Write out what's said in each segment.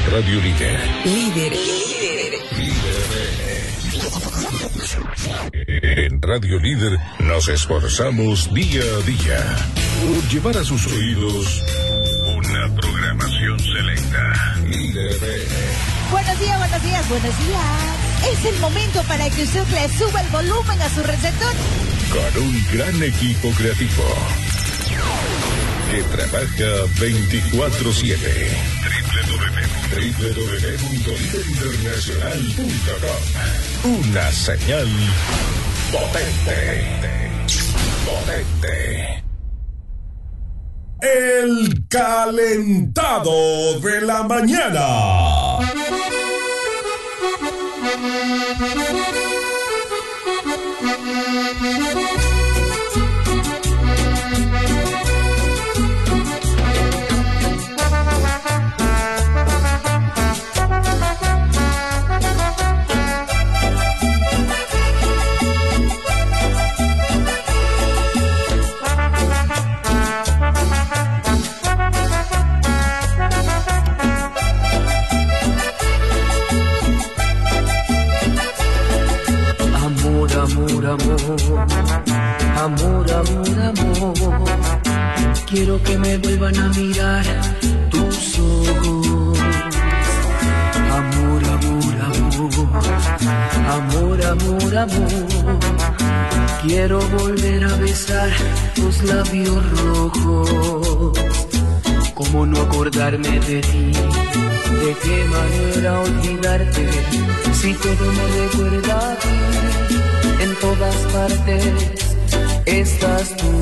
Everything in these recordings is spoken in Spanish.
Radio Líder. Líder. En Radio Líder nos esforzamos día a día por llevar a sus oídos una programación selecta. Líder. Buenos días, buenos días, buenos días. Es el momento para que usted le suba el volumen a su receptor. Con un gran equipo creativo que trabaja 24/7. www.liderinternacional.com. Una señal potente. El calentado de la mañana. Amor, quiero que me vuelvan a mirar tus ojos. Amor, quiero volver a besar tus labios rojos. ¿Cómo no acordarme de ti? ¿De qué manera olvidarte? Si todo me recuerda a ti, en todas partes estás tú.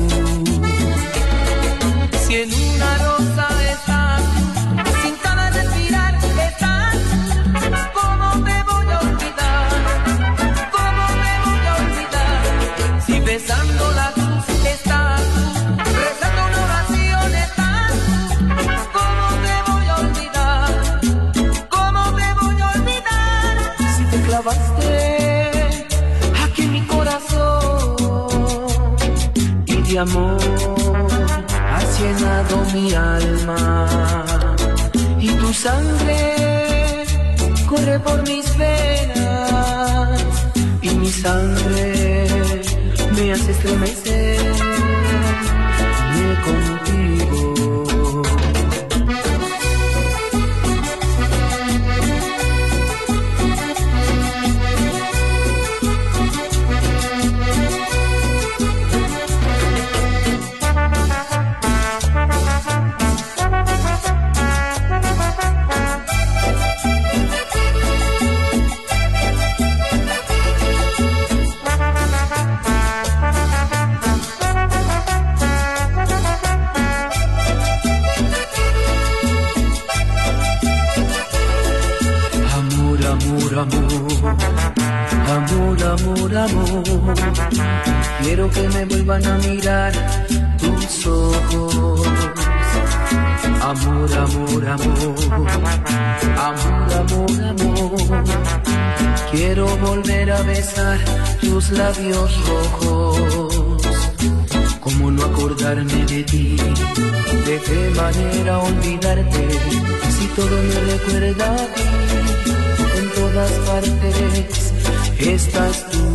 Si en una rosa estás, sin cada respirar estás, ¿cómo me voy a olvidar? ¿Cómo me voy a olvidar? Si besando la cruz estás, rezando una oración estás, ¿cómo me voy a olvidar? ¿Cómo me voy a olvidar? Si te clavaste aquí en mi corazón y de amor has llenado mi alma, y tu sangre corre por mis venas, y mi sangre me hace estremecer contigo. Amor, quiero que me vuelvan a mirar tus ojos. Amor, quiero volver a besar tus labios rojos. ¿Cómo no acordarme de ti? ¿De qué manera olvidarte? Si todo me recuerda a ti, en todas partes estás tú.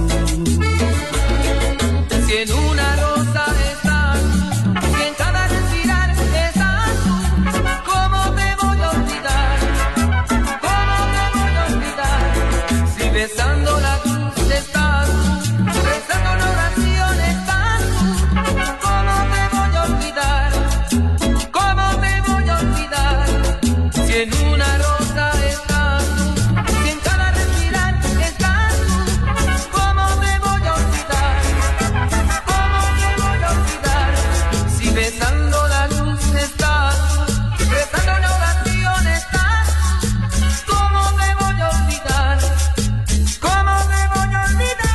Si en una rosa estás, si en cada respirar estás tú, ¿cómo me voy a olvidar? ¿Cómo me voy a olvidar? Si besando la cruz estás, rezando una oración estás tú, ¿cómo me voy a olvidar? ¿Cómo me voy a olvidar? Si en una rosa estás, si en cada respirar estás tú, ¿cómo me voy a olvidar? ¿Cómo me voy a olvidar? Si besando la luz estás, rezando una oración estás, ¿cómo me voy a olvidar? ¿Cómo me voy a olvidar?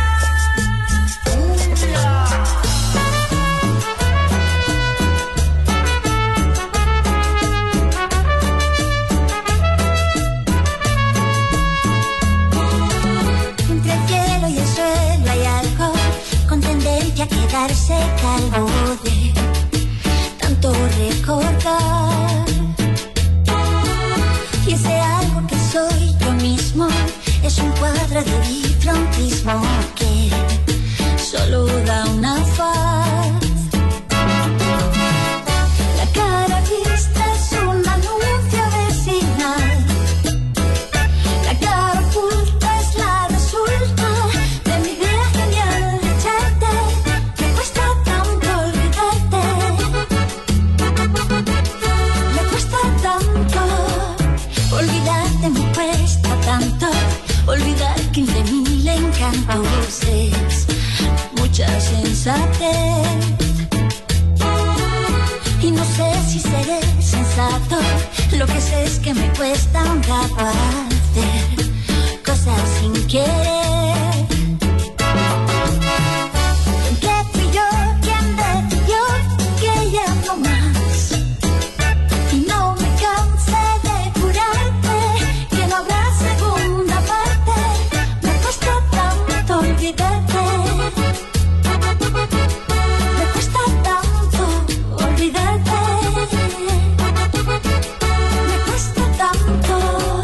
es un cuadro de bifrontismo que solo da una faz. La cara vista es un anuncio vecinal. La cara oculta es la resulta de mi idea genial de echarte. Me cuesta tanto olvidarte. Me cuesta tanto olvidarte, me cuesta tanto olvidar 15.000 encantos. Es mucha sensatez. Y no sé si seré sensato. Lo que sé es que me cuesta un rato hacer cosas sin querer. Que fui yo quien decidió que ya no más. Y no me cansé de jurarte que no habrá segunda parte. Me cuesta tanto olvidarte. Me cuesta tanto olvidarte. Me cuesta tanto.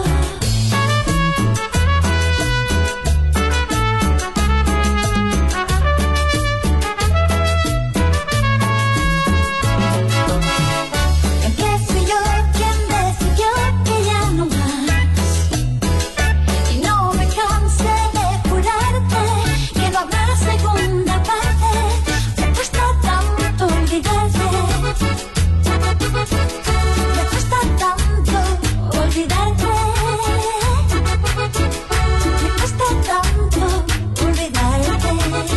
Que fui yo quien decidió que ya no más. Y no me cansé de jurarte que no habrá segunda parte. Me cuesta tanto olvidarte. Me cuesta tanto olvidarte. Me cuesta tanto olvidarte.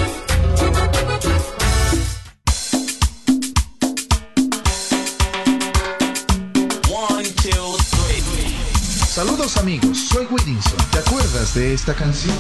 Saludos amigos, soy Whittinson. ¿Te acuerdas de esta canción?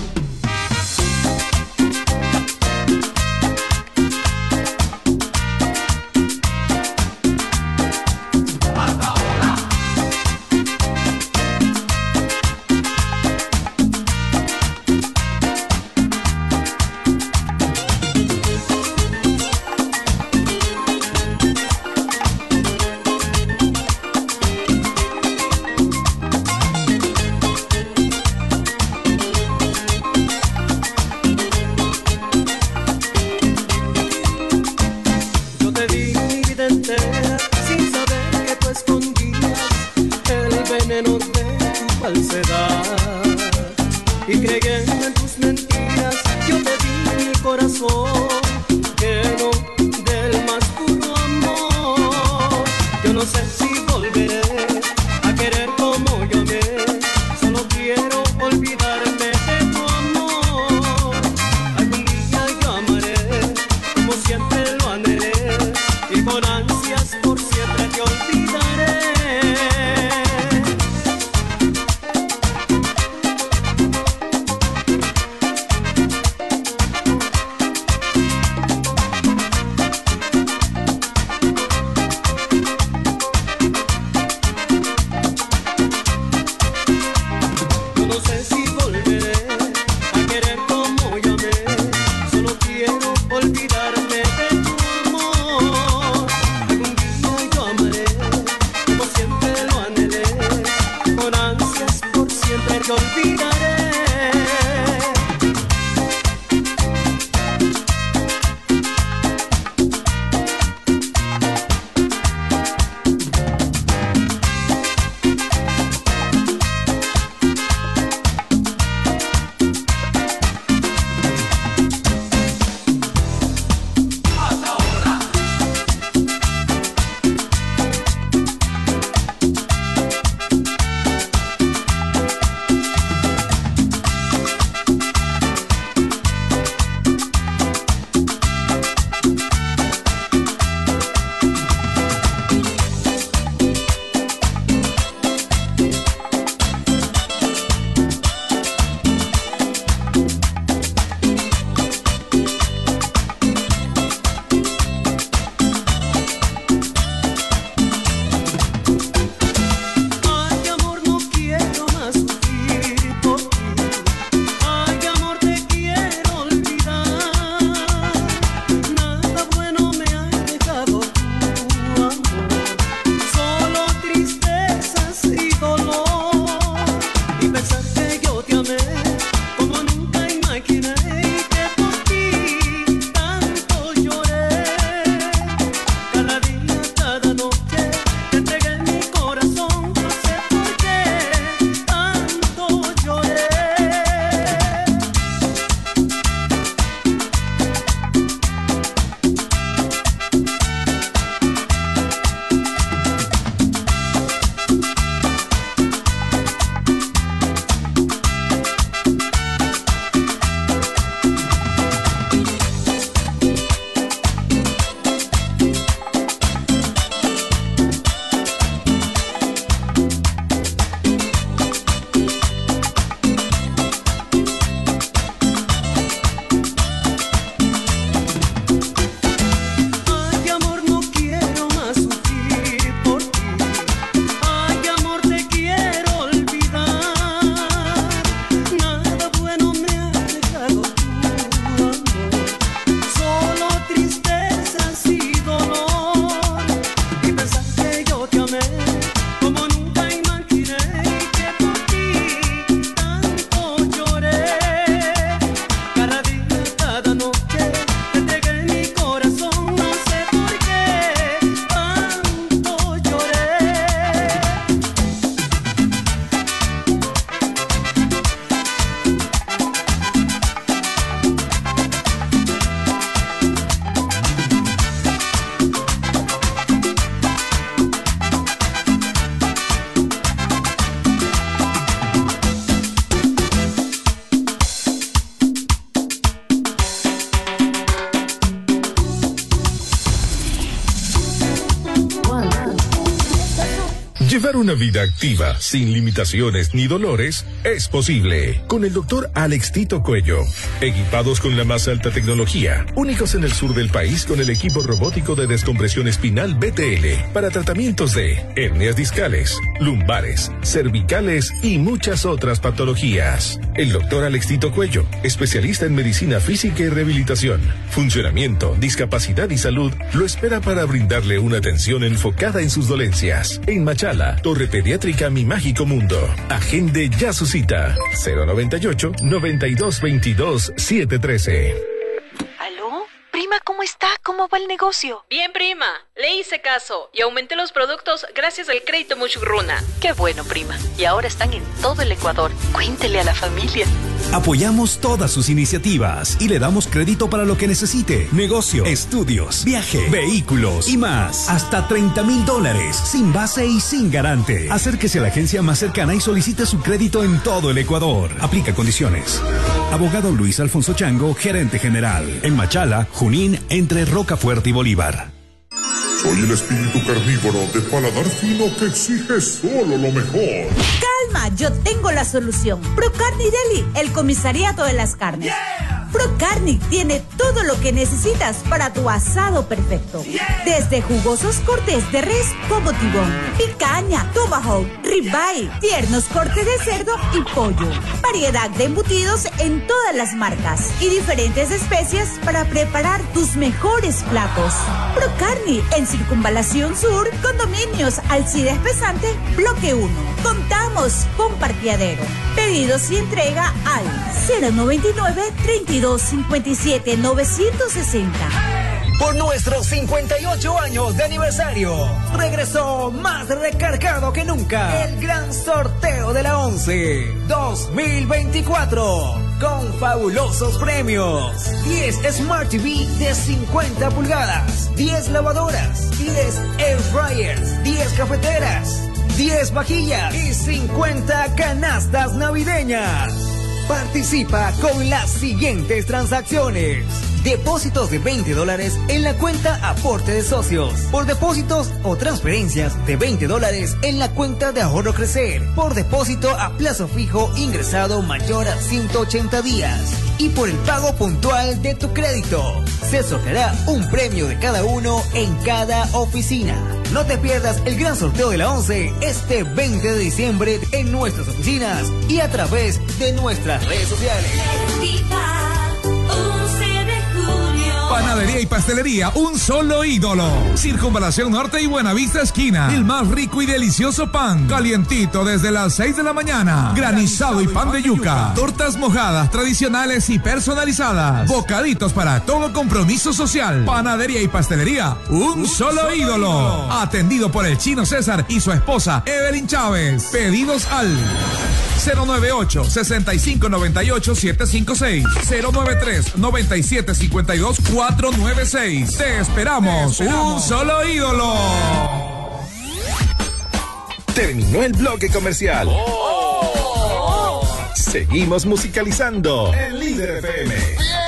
Yo te di mi vida entera sin saber que tú escondías el veneno de tu falsedad. Y creyendo en tus mentiras, yo te di mi corazón lleno del más puro amor. Yo no sé si volveré a querer como yo amé. Solo quiero olvidarme de tu amor. Algún día yo amaré como siempre lo anhelé, y con ansias por siempre te olvidaré. Yo no sé si volveré a querer como yo amé. Solo quiero olvidarme de tu amor. Algún día yo amaré como siempre lo anhelé, con ansias por siempre te olvidaré. Llevar una vida activa, sin limitaciones ni dolores, es posible. Con el doctor Alex Tito Cuello. Equipados con la más alta tecnología, únicos en el sur del país con el equipo robótico de descompresión espinal BTL para tratamientos de hernias discales, lumbares, cervicales y muchas otras patologías. El doctor Alex Tito Cuello, especialista en medicina física y rehabilitación, funcionamiento, discapacidad y salud, lo espera para brindarle una atención enfocada en sus dolencias. En Machala, Torre Pediátrica Mi Mágico Mundo. Agende ya su cita. 098-9222-713. ¿Aló? Prima, ¿cómo está? ¿Cómo va el negocio? Bien, prima. Le hice caso y aumenté los productos gracias al crédito Muchugruna. Qué bueno, prima. Y ahora están en todo el Ecuador. Cuéntele a la familia. Apoyamos todas sus iniciativas y le damos crédito para lo que necesite. Negocio, estudios, viaje, vehículos y más. Hasta $30,000 sin base y sin garante. Acérquese a la agencia más cercana y solicite su crédito en todo el Ecuador. Aplica condiciones. Abogado Luis Alfonso Chango, gerente general. En Machala, Junín, entre Rocafuerte y Bolívar. Soy el espíritu carnívoro de paladar fino que exige solo lo mejor. Calma, yo tengo la solución. Procarni Deli, el comisariato de las carnes. Yeah. Procarni tiene todo lo que necesitas para tu asado perfecto. Yeah. Desde jugosos cortes de res como tibón, picaña, tomahawk, ribeye, tiernos cortes de cerdo y pollo. Variedad de embutidos en todas las marcas y diferentes especias para preparar tus mejores platos. Procarni en Circunvalación Sur, Condominios Alcides Pesante, Bloque 1. Contamos con parqueadero. Pedidos y entrega al 099-3257-960. Por nuestros 58 años de aniversario, regresó más recargado que nunca el gran sorteo de la 11 2024 con fabulosos premios: 10 Smart TV de 50 pulgadas, 10 lavadoras, 10 air fryers, 10 cafeteras, 10 vajillas y 50 canastas navideñas. Participa con las siguientes transacciones: depósitos de $20 en la cuenta Aporte de Socios, por depósitos o transferencias de $20 en la cuenta de Ahorro Crecer, por depósito a plazo fijo ingresado mayor a 180 días y por el pago puntual de tu crédito. Se sorteará un premio de cada uno en cada oficina. No te pierdas el gran sorteo de la 11 este 20 de diciembre en nuestras oficinas y a través de nuestras redes sociales. Panadería y pastelería, un solo ídolo. Circunvalación Norte y Buenavista Esquina. El más rico y delicioso pan, calientito desde las 6 de la mañana. Granizado y pan de yuca. Tortas mojadas, tradicionales y personalizadas. Bocaditos para todo compromiso social. Panadería y pastelería, un solo ídolo. Atendido por el Chino César y su esposa Evelyn Chávez. Pedidos al 098-6598-756, 093-9752-496. Te esperamos, un solo ídolo. Terminó el bloque comercial. Seguimos musicalizando en Líder FM.